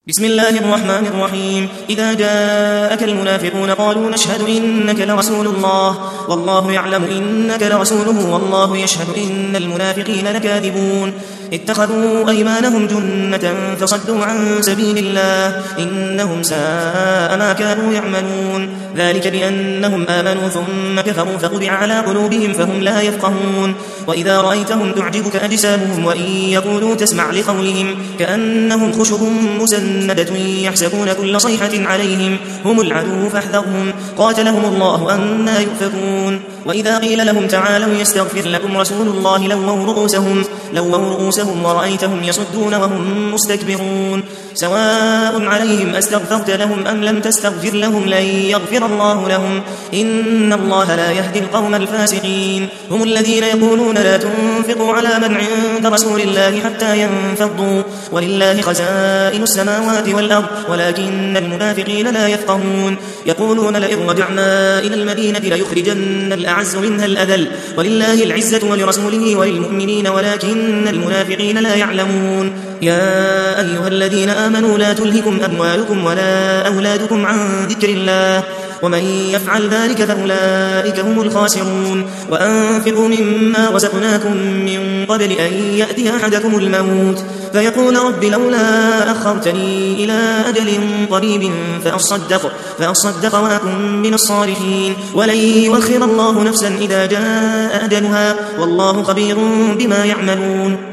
بسم الله الرحمن الرحيم. إذا جاءك المنافقون قالوا نشهد إنك لرسول الله والله يعلم إنك لرسوله والله يشهد إن المنافقين لكاذبون. اتخذوا أيمانهم جنة فصدوا عن سبيل الله إنهم ساء ما كانوا يعملون. ذلك بأنهم آمنوا ثم كفروا فطبع على قلوبهم فهم لا يفقهون. وإذا رأيتهم تعجبك أجسامهم وإن يقولوا تسمع لقولهم كأنهم خشب مسندة يحسبون كل صيحة عليهم هم العدو فاحذرهم قاتلهم الله أنى يؤفكون. وإذا قيل لهم تعالوا يستغفر لكم رسول الله لووا رؤوسهم ورأيتهم يصدون وهم مستكبرون. سواء عليهم أستغفرت لهم أم لم تستغفر لهم لن يغفر الله لهم إن الله لا يهدي القوم الفاسقين. هم الذين يقولون لا تنفقوا على من عند رسول الله حتى ينفضوا ولله خزائن السماوات والأرض ولكن المنافقين لا يفقهون. يقولون لئن رجعنا إلى المدينة ليخرجن الأعز منها الأذل ولله العزة ولرسوله وللمؤمنين ولكن المنافقين لا يعلمون. يا أيها الذين آمنوا لا تلهكم أموالكم ولا أولادكم عن ذكر الله ومن يفعل ذلك فأولئك هم الخاسرون. وأنفقوا مما رزقناكم من قبل أن يأتي أحدكم الموت فيقول رب لولا أخرتني إلى أجل قريب فأصدق وأكن من الصالحين ولن يؤخر الله نفسا إذا جاء أجلها والله خبير بما يعملون.